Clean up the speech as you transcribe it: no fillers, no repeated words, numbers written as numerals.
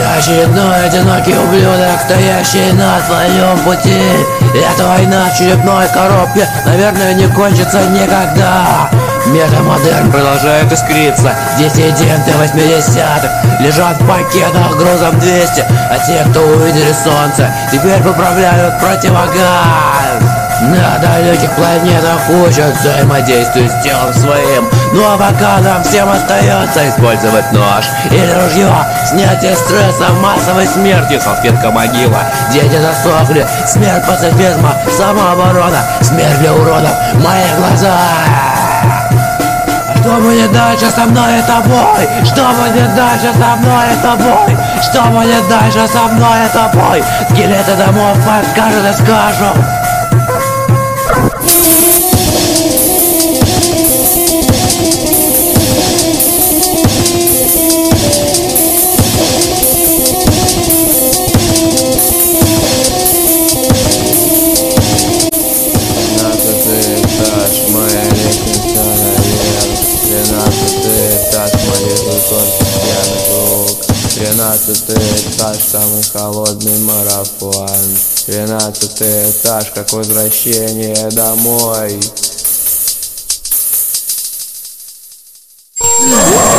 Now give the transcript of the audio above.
Очередной одинокий ублюдок, стоящий на твоем пути. Эта война в черепной коробке, наверное, не кончится никогда. Метамодерн продолжает искриться. Диссиденты 80-х лежат в пакетах грузом 200. А те, кто увидели солнце, теперь поправляют противогаз. На далеких планетах учат взаимодействию с телом своим. Ну а пока нам всем остается использовать нож или ружье. Снятие стресса, массовой смерти, салфетка могила. Дети засохли, смерть пацифизма, самооборона, смерть для уродов, мои глаза. Что будет дальше со мной и тобой? Что будет дальше со мной и тобой? Что будет дальше со мной и тобой? Скелеты домов подскажут и скажут. Тринадцатый этаж, самый холодный марафон. 13-й этаж, как возвращение домой.